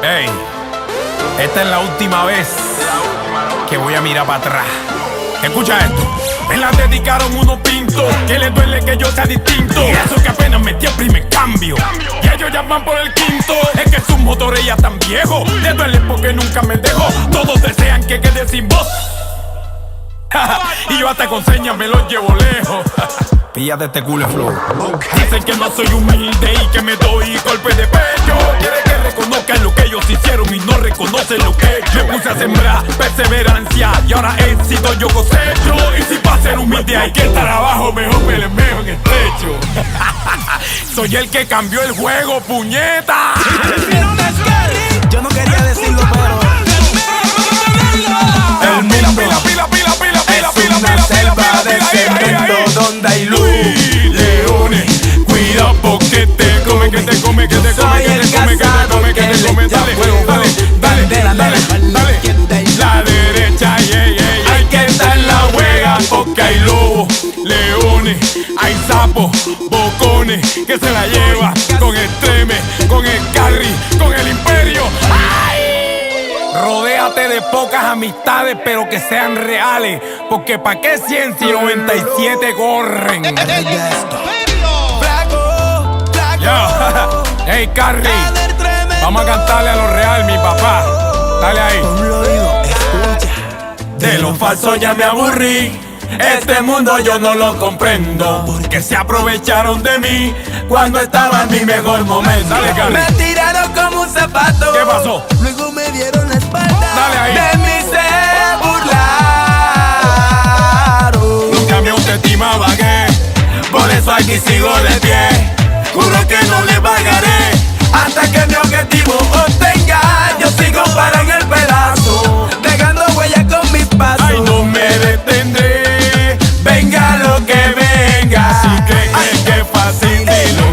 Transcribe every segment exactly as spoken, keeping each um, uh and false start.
Ey, esta es la última vez que voy a mirar para atrás. Escucha esto. Me la dedicaron unos pintos, que les duele que yo sea distinto. Y eso que apenas metí el primer cambio, y ellos ya van por el quinto. Es que sus motores ya están viejos, les duele porque nunca me dejo. Todos desean que quede sin voz y yo hasta con señas me los llevo lejos. Píllate este culo flow. Dicen que no soy humilde y que me doy golpes de pecho. Quiere que reconozcan lo que ellos hicieron y no reconocen lo que he hecho. Me puse a sembrar perseverancia y ahora éxito yo cosecho. Y si para ser humilde hay que estar abajo, mejor me le meo en el techo. Soy el que cambió el juego, puñeta. Yo no quería decirlo, pero el mundo pila, pila, pila, pila, pila, es pila, una pila, selva pila, de pila, cemento ahí, ahí. donde hay luz. Leones, cuida porque te come, que te come, que te come, que te come, que te come, que te come. Dale, dale, dale, dale, dale. La derecha, yeah, yeah, yeah. Hay que estar en la juega porque hay lobos, leones, hay sapos, bocones que se la lleva con el treme, con el carry, con el imperio. ¡Ay! Rodéate de pocas amistades, pero que sean reales. Porque pa' qué ciencia y noventa y siete corren. Flaco, flaco. Yo, hey Carrie, vamos a cantarle a lo real, mi papá. Dale ahí. Lo digo, escucha. De lo falso ya me aburrí. Este mundo yo no lo comprendo. Porque se aprovecharon de mí cuando estaba en mi mejor momento. Dale, Carrie. Me tiraron como un zapato. ¿Qué pasó? Luego me dieron la espalda. Dale ahí. De mí se burlaron. Nunca mi autoestima vagué, por eso aquí sigo de pie. Juro que no le pagaré Hasta que mi objetivo obtenga. Yo sigo para en el pedazo, dejando huella con mis pasos. Ay, no me detendré, venga lo que venga. Si crees que, que es fácil, dilo.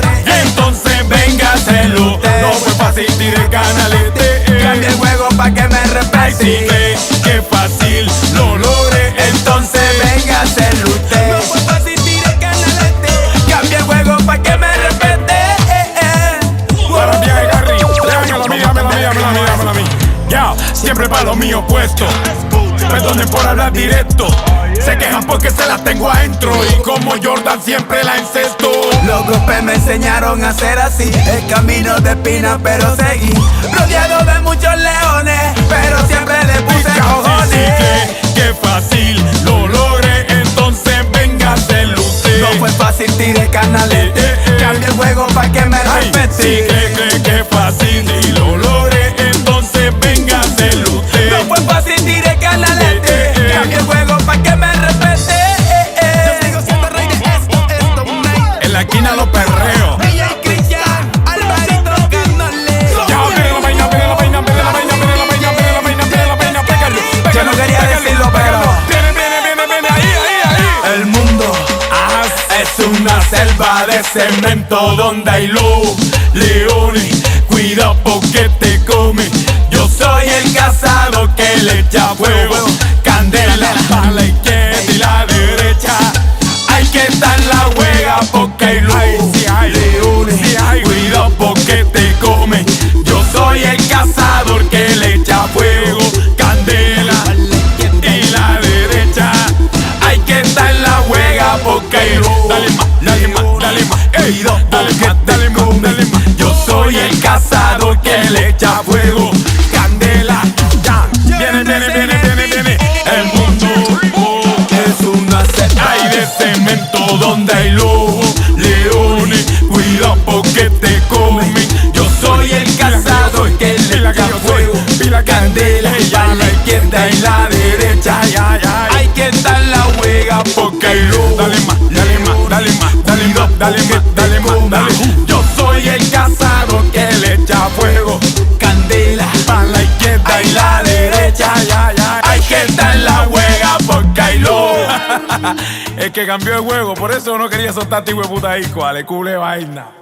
Entonces véngaselo. No fue fácil, tiré canalete. Cambia el juego pa' que me Ay, si respete. crees que es fácil, lo logré. Entonces venga a hacerlo usted. No fue fácil, tiré canalete. Cambia el juego pa' que me respete. eh, eh. Para mí, Harry, déjame la mía, me la mía, me la mía, me la mía. Ya, siempre para lo mío puesto. Perdonen por hablar directo. Se quejan porque se las tengo adentro. Y como Jordan siempre la encesto. Los grupos me enseñaron a ser así. El camino de espina pero seguí. Rodeado de muchos leones, pero siempre le puse Si cojones. cree que es fácil, lo logré. Entonces venga a hacerlo usted. No fue fácil, tiré canalete. Eh, eh, eh. Cambia el juego pa' que me Ay, si respete. cree, cree que es fácil y lo logré, entonces venga a hacerlo usted. No fue fácil, tiré canalete. Eh, eh, eh. Cambia el juego pa' que me respete. eh, eh. Yo sigo siendo rey de esto, esto, man. En la esquina los perreos. Ella es Cristian, Alvarito Canole. Ya, pega la vaina, pega la vaina, pega la vaina, pega la vaina, pega la vaina, pega la vaina, pégalo, pégalo. Yo no quería pégalo, decirlo, pégalo. pero Viene, viene, viene, viene, ahí, ahí, ahí. el mundo Ah, es una selva de cemento donde hay lobos, leones, cuida porque te come. Yo soy el cazador que le echa fuego, candela a la izquierda y la derecha. Hay que estar en la juega porque hay lobos, si hay leones, si hay, cuida porque te come. Yo soy el cazador que le echa fuego, candela y la derecha. Hay que estar en la juega porque hay lobos. Dale más, dale más, dale más, ey, dale más, dale más, dale más. Yo soy el cazador que le echa fuego, candela, ya. Viene, viene, viene, viene, viene. El mundo oh, es una selva. hay de cemento donde hay lobos, leones, cuida porque te comen. Yo soy el cazador que le echa fuego, candela y a la izquierda y la derecha. Ya, ya. Hay que estar en la juega porque hay lobos. Dale más, dale más, dale más, dale más, dale más, dale más, dale. Yo soy el cazador que le echa fuego, Candela. para la izquierda y la derecha. Ya, ya. Hay que estar en la juega porque hay lobos. Es que cambió el juego, por eso no quería soltar este hijo de puta ahí, cuál es cule vaina.